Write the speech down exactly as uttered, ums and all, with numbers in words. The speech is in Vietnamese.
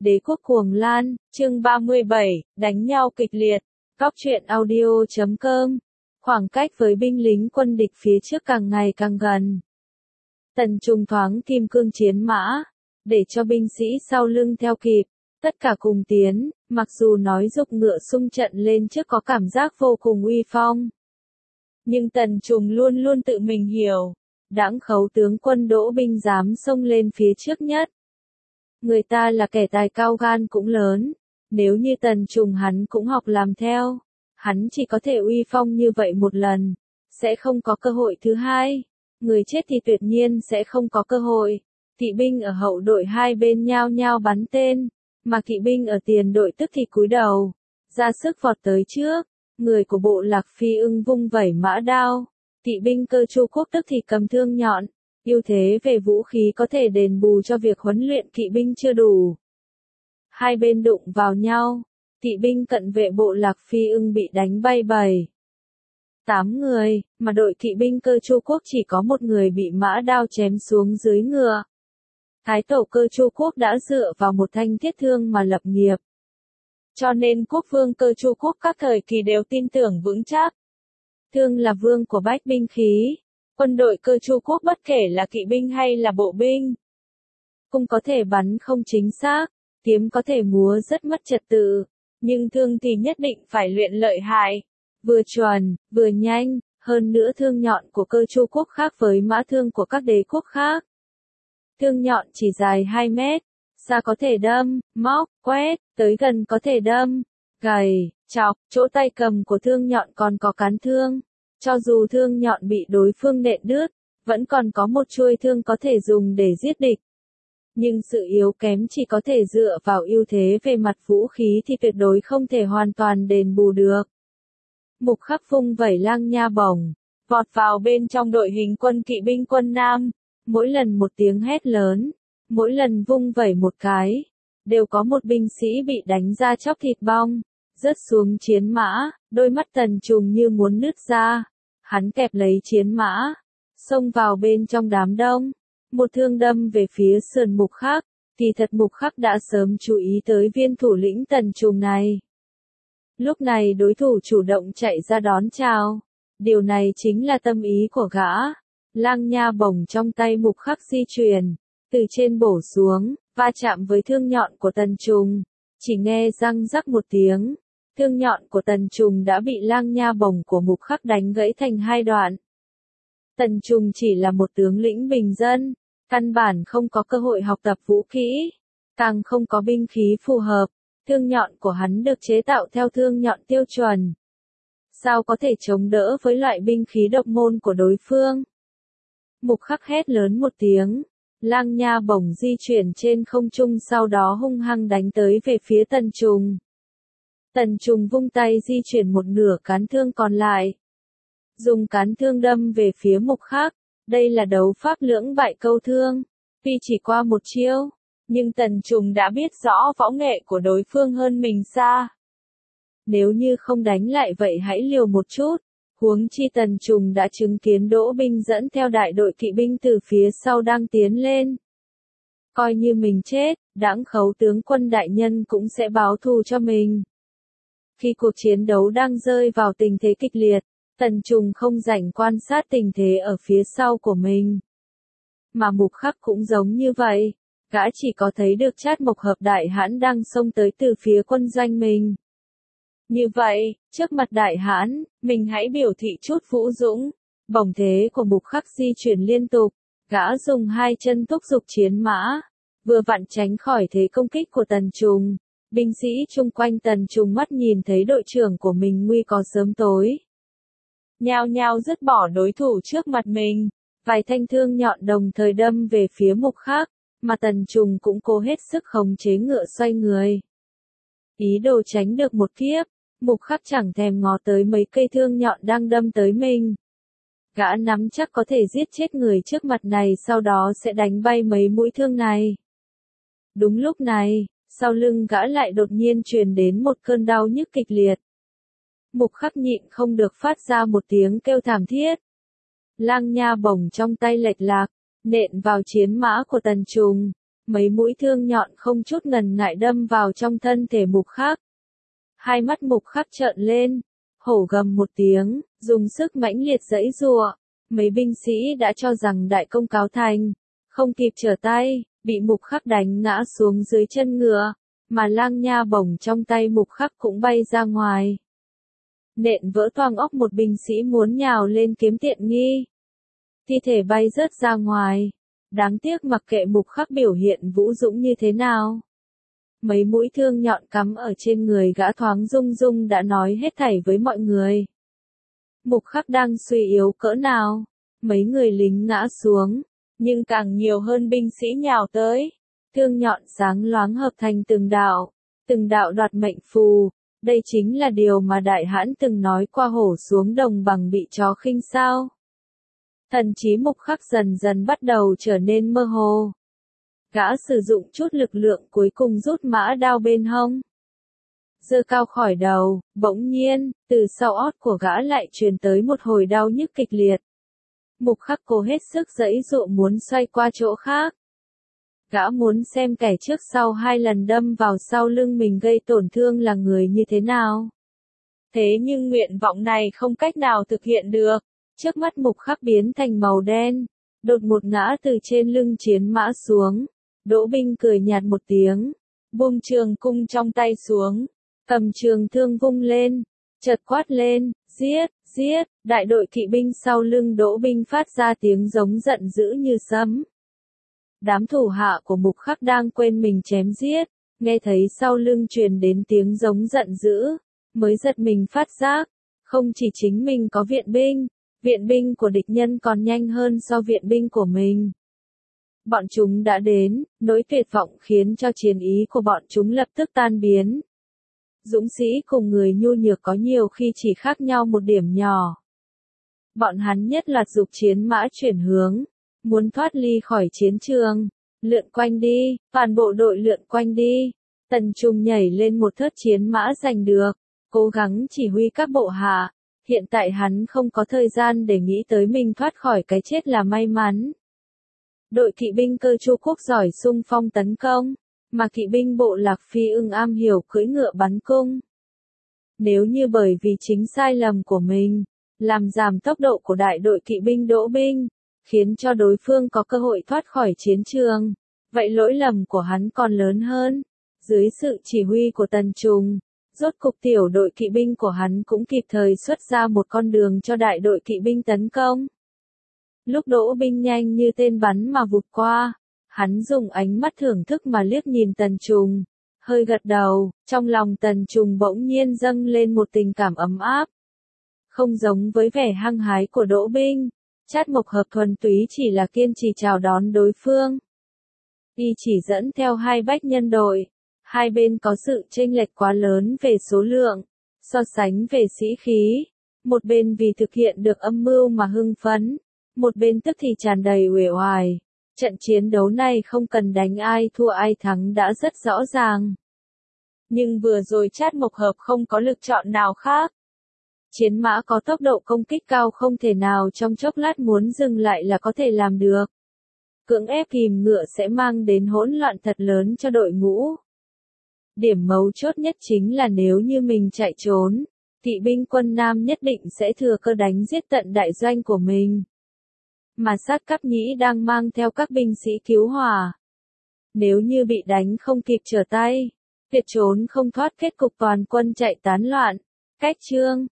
Đế quốc cuồng lan, chương ba mươi bảy, đánh nhau kịch liệt. Góc truyện audio chấm com. Khoảng cách với binh lính quân địch phía trước càng ngày càng gần. Tần Trung thoáng kim cương chiến mã, để cho binh sĩ sau lưng theo kịp, tất cả cùng tiến, mặc dù nói dục ngựa xung trận lên trước có cảm giác vô cùng uy phong. Nhưng Tần Trung luôn luôn tự mình hiểu, đãng khấu tướng quân đỗ binh dám xông lên phía trước nhất. Người ta là kẻ tài cao gan cũng lớn, nếu như Tần Trung hắn cũng học làm theo, hắn chỉ có thể uy phong như vậy một lần, sẽ không có cơ hội thứ hai, người chết thì tuyệt nhiên sẽ không có cơ hội. Kỵ binh ở hậu đội hai bên nhao nhao bắn tên, mà kỵ binh ở tiền đội tức thì cúi đầu, ra sức vọt tới trước, người của bộ lạc Phi Ưng vung vẩy mã đao, kỵ binh Cơ Chu Quốc tức thì cầm thương nhọn. Ưu thế về vũ khí có thể đền bù cho việc huấn luyện kỵ binh chưa đủ. Hai bên đụng vào nhau, kỵ binh cận vệ bộ lạc Phi Ưng bị đánh bay bảy, tám người, mà đội kỵ binh Cơ Chu Quốc chỉ có một người bị mã đao chém xuống dưới ngựa. Thái tổ Cơ Chu Quốc đã dựa vào một thanh thiết thương mà lập nghiệp. Cho nên quốc vương Cơ Chu Quốc các thời kỳ đều tin tưởng vững chắc. Thương là vương của bách binh khí. Quân đội Cơ Chu Quốc bất kể là kỵ binh hay là bộ binh, cung có thể bắn không chính xác, kiếm có thể múa rất mất trật tự, nhưng thương thì nhất định phải luyện lợi hại, vừa chuẩn, vừa nhanh, hơn nữa thương nhọn của Cơ Chu Quốc khác với mã thương của các đế quốc khác. Thương nhọn chỉ dài hai mét, xa có thể đâm, móc, quét, tới gần có thể đâm, gầy, chọc, chỗ tay cầm của thương nhọn còn có cán thương. Cho dù thương nhọn bị đối phương nện đứt, vẫn còn có một chuôi thương có thể dùng để giết địch. Nhưng sự yếu kém chỉ có thể dựa vào ưu thế về mặt vũ khí thì tuyệt đối không thể hoàn toàn đền bù được. Mục Khắc vung vẩy lang nha bổng, vọt vào bên trong đội hình quân kỵ binh quân Nam, mỗi lần một tiếng hét lớn, mỗi lần vung vẩy một cái, đều có một binh sĩ bị đánh ra chóc thịt bong, rớt xuống chiến mã, đôi mắt Tần Trung như muốn nứt ra. Hắn kẹp lấy chiến mã, xông vào bên trong đám đông, một thương đâm về phía sườn Mục Khắc, kỳ thật Mục Khắc đã sớm chú ý tới viên thủ lĩnh Tần Trung này. Lúc này đối thủ chủ động chạy ra đón chào, điều này chính là tâm ý của gã. Lang nha bổng trong tay Mục Khắc di chuyển, từ trên bổ xuống, va chạm với thương nhọn của Tần Trung, chỉ nghe răng rắc một tiếng. Thương nhọn của Tần Trung đã bị lang nha bổng của Mục Khắc đánh gãy thành hai đoạn. Tần Trung chỉ là một tướng lĩnh bình dân, căn bản không có cơ hội học tập vũ kỹ, càng không có binh khí phù hợp, thương nhọn của hắn được chế tạo theo thương nhọn tiêu chuẩn. Sao có thể chống đỡ với loại binh khí độc môn của đối phương? Mục Khắc hét lớn một tiếng, lang nha bổng di chuyển trên không trung sau đó hung hăng đánh tới về phía Tần Trung. Tần Trung vung tay di chuyển một nửa cán thương còn lại. Dùng cán thương đâm về phía Mục Khắc, đây là đấu pháp lưỡng bại câu thương. Tuy chỉ qua một chiêu, nhưng Tần Trung đã biết rõ võ nghệ của đối phương hơn mình xa. Nếu như không đánh lại vậy hãy liều một chút, huống chi Tần Trung đã chứng kiến Đỗ binh dẫn theo đại đội kỵ binh từ phía sau đang tiến lên. Coi như mình chết, đãng khấu tướng quân đại nhân cũng sẽ báo thù cho mình. Khi cuộc chiến đấu đang rơi vào tình thế kịch liệt, Tần Trung không rảnh quan sát tình thế ở phía sau của mình. Mà Mục Khắc cũng giống như vậy, gã chỉ có thấy được Trát Mộc Hợp Đại Hãn đang xông tới từ phía quân doanh mình. Như vậy, trước mặt Đại Hãn, mình hãy biểu thị chút vũ dũng. Bổng thế của Mục Khắc di chuyển liên tục, gã dùng hai chân thúc giục chiến mã, vừa vặn tránh khỏi thế công kích của Tần Trung. Binh sĩ chung quanh Tần Trung mắt nhìn thấy đội trưởng của mình nguy có sớm tối. Nhao nhao dứt bỏ đối thủ trước mặt mình, vài thanh thương nhọn đồng thời đâm về phía Mục Khắc, mà Tần Trung cũng cố hết sức khống chế ngựa xoay người. Ý đồ tránh được một kiếp, Mục Khắc chẳng thèm ngó tới mấy cây thương nhọn đang đâm tới mình. Gã nắm chắc có thể giết chết người trước mặt này sau đó sẽ đánh bay mấy mũi thương này. Đúng lúc này, sau lưng gã lại đột nhiên truyền đến một cơn đau nhức kịch liệt. Mục Khắc nhịn không được phát ra một tiếng kêu thảm thiết. Lang nha bổng trong tay lệch lạc, nện vào chiến mã của Tần Trung. mấy mũi thương nhọn không chút ngần ngại đâm vào trong thân thể Mục Khắc. Hai mắt Mục Khắc trợn lên, hổ gầm một tiếng, dùng sức mãnh liệt giãy giụa. Mấy binh sĩ đã cho rằng đại công cáo thành, không kịp trở tay, bị Mục Khắc đánh ngã xuống dưới chân ngựa, mà lang nha bổng trong tay Mục Khắc cũng bay ra ngoài. Nện vỡ toang óc một binh sĩ muốn nhào lên kiếm tiện nghi. Thi thể bay rớt ra ngoài. Đáng tiếc mặc kệ Mục Khắc biểu hiện vũ dũng như thế nào. Mấy mũi thương nhọn cắm ở trên người gã thoáng rung rung đã nói hết thảy với mọi người. Mục Khắc đang suy yếu cỡ nào, mấy người lính ngã xuống, nhưng càng nhiều hơn binh sĩ nhào tới. Thương nhọn sáng loáng hợp thành từng đạo, từng đạo đoạt mệnh phù. Đây chính là điều mà Đại Hãn từng nói qua hổ xuống đồng bằng bị chó khinh sao. Thần trí Mục Khắc dần dần bắt đầu trở nên mơ hồ. Gã sử dụng chút lực lượng cuối cùng rút mã đao bên hông. Giơ cao khỏi đầu, bỗng nhiên, từ sau ót của gã lại truyền tới một hồi đau nhức kịch liệt. Mục Khắc cố hết sức giãy giụa muốn xoay qua chỗ khác. Gã muốn xem kẻ trước sau hai lần đâm vào sau lưng mình gây tổn thương là người như thế nào. Thế nhưng nguyện vọng này không cách nào thực hiện được. Trước mắt Mục Khắc biến thành màu đen, đột một ngã từ trên lưng chiến mã xuống. Đỗ Binh cười nhạt một tiếng, buông trường cung trong tay xuống, cầm trường thương vung lên, chợt quát lên, giết, giết. Đại đội kỵ binh sau lưng Đỗ Binh phát ra tiếng giống giận dữ như sấm. Đám thủ hạ của Mục Khắc đang quên mình chém giết, nghe thấy sau lưng truyền đến tiếng giống giận dữ, mới giật mình phát giác, không chỉ chính mình có viện binh, viện binh của địch nhân còn nhanh hơn so viện binh của mình. Bọn chúng đã đến, nỗi tuyệt vọng khiến cho chiến ý của bọn chúng lập tức tan biến. Dũng sĩ cùng người nhu nhược có nhiều khi chỉ khác nhau một điểm nhỏ. Bọn hắn nhất loạt giục chiến mã chuyển hướng, muốn thoát ly khỏi chiến trường. Lượn quanh đi, toàn bộ đội lượn quanh đi. Tần Trung nhảy lên một thớt chiến mã giành được, cố gắng chỉ huy các bộ hạ. Hiện tại hắn không có thời gian để nghĩ tới mình thoát khỏi cái chết là may mắn. Đội kỵ binh Cơ Chu Quốc giỏi xung phong tấn công, mà kỵ binh bộ Lạc Phi Ưng am hiểu cưỡi ngựa bắn cung. Nếu như bởi vì chính sai lầm của mình, làm giảm tốc độ của đại đội kỵ binh Đỗ Binh, khiến cho đối phương có cơ hội thoát khỏi chiến trường, vậy lỗi lầm của hắn còn lớn hơn. Dưới sự chỉ huy của Tần Trùng, rốt cục tiểu đội kỵ binh của hắn cũng kịp thời xuất ra một con đường cho đại đội kỵ binh tấn công. Lúc Đỗ Binh nhanh như tên bắn mà vụt qua, hắn dùng ánh mắt thưởng thức mà liếc nhìn Tần Trùng, hơi gật đầu, trong lòng Tần Trùng bỗng nhiên dâng lên một tình cảm ấm áp. Không giống với vẻ hăng hái của Đỗ Binh, Trát Mộc Hợp thuần túy chỉ là kiên trì chào đón đối phương. Y chỉ dẫn theo hai bách nhân đội, hai bên có sự chênh lệch quá lớn về số lượng, so sánh về sĩ khí, một bên vì thực hiện được âm mưu mà hưng phấn, một bên tức thì tràn đầy uể oải. Trận chiến đấu này không cần đánh ai thua ai thắng đã rất rõ ràng. Nhưng vừa rồi Trát Mộc Hợp không có lựa chọn nào khác. Chiến mã có tốc độ công kích cao không thể nào trong chốc lát muốn dừng lại là có thể làm được. Cưỡng ép kìm ngựa sẽ mang đến hỗn loạn thật lớn cho đội ngũ. Điểm mấu chốt nhất chính là nếu như mình chạy trốn, kỵ binh quân Nam nhất định sẽ thừa cơ đánh giết tận đại doanh của mình. Mà Sát Cáp Nhĩ đang mang theo các binh sĩ cứu hỏa. Nếu như bị đánh không kịp trở tay, tuyệt trốn không thoát kết cục toàn quân chạy tán loạn. Cách chương